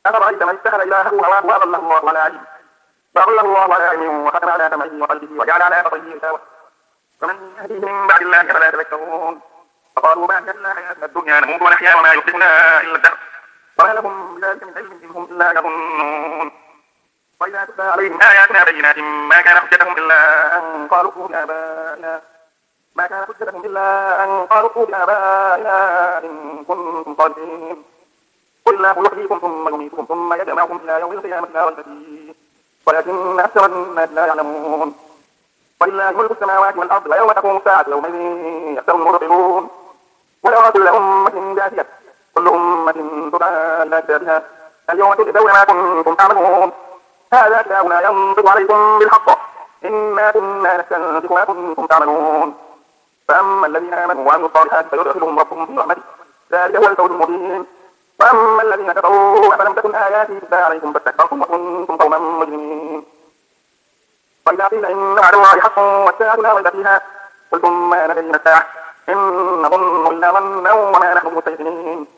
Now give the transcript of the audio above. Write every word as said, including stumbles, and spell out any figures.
أفرأيت من اتخذ إلهه هواه وأضله الله على علم وأضله الله على علم وختم على سمعه وقلبه وجعل على بصره غشاوة فمن يهديه من بعد الله فلا تذكرون فقالوا ما أهلكنا حياتنا الدنيا نموت ونحيا وما يهلكنا إلا الدهر وما لهم بذلك من علم إن هم إلا يظنون وإذا تتلى عليهم آياتنا بينات ما كان حجتهم إلا أن قالوا ائتوا بآبائنا ما كان حجتهم إلا أن قالوا ائتوا بآبائنا إن كنتم صادقين قل الله يحييكم ثم يميتكم ثم يجمعكم إلى يوم القيامة لا ريب فيه ولكن أكثر الناس لا يعلمون ولله ملك السماوات والأرض ويوم تقوم الساعة يومئذ يخسر المبطلون ولو كل أمة جاثية كل أمة تدعى إلى كتابها اليوم تجزون ما كنتم تعملون هذا كتابنا ينطق عليكم بالحق إنا كنا نستنسخ ما كنتم تعملون فأما الذين آمنوا وعملوا الصالحات فيدخلهم ربهم في رحمته ذلك هو الفوز المبين وأما الذين كفروا أفلم تكن آياتي تتلى عليكم فاستكبرتم وكنتم قوما مجرمين وإذا قيل إن وعد الله حق والساعة لا ريب فيها قلتم ما ندري ما الساعة إن نظن إلا ظنا وما نحن بمستيقنين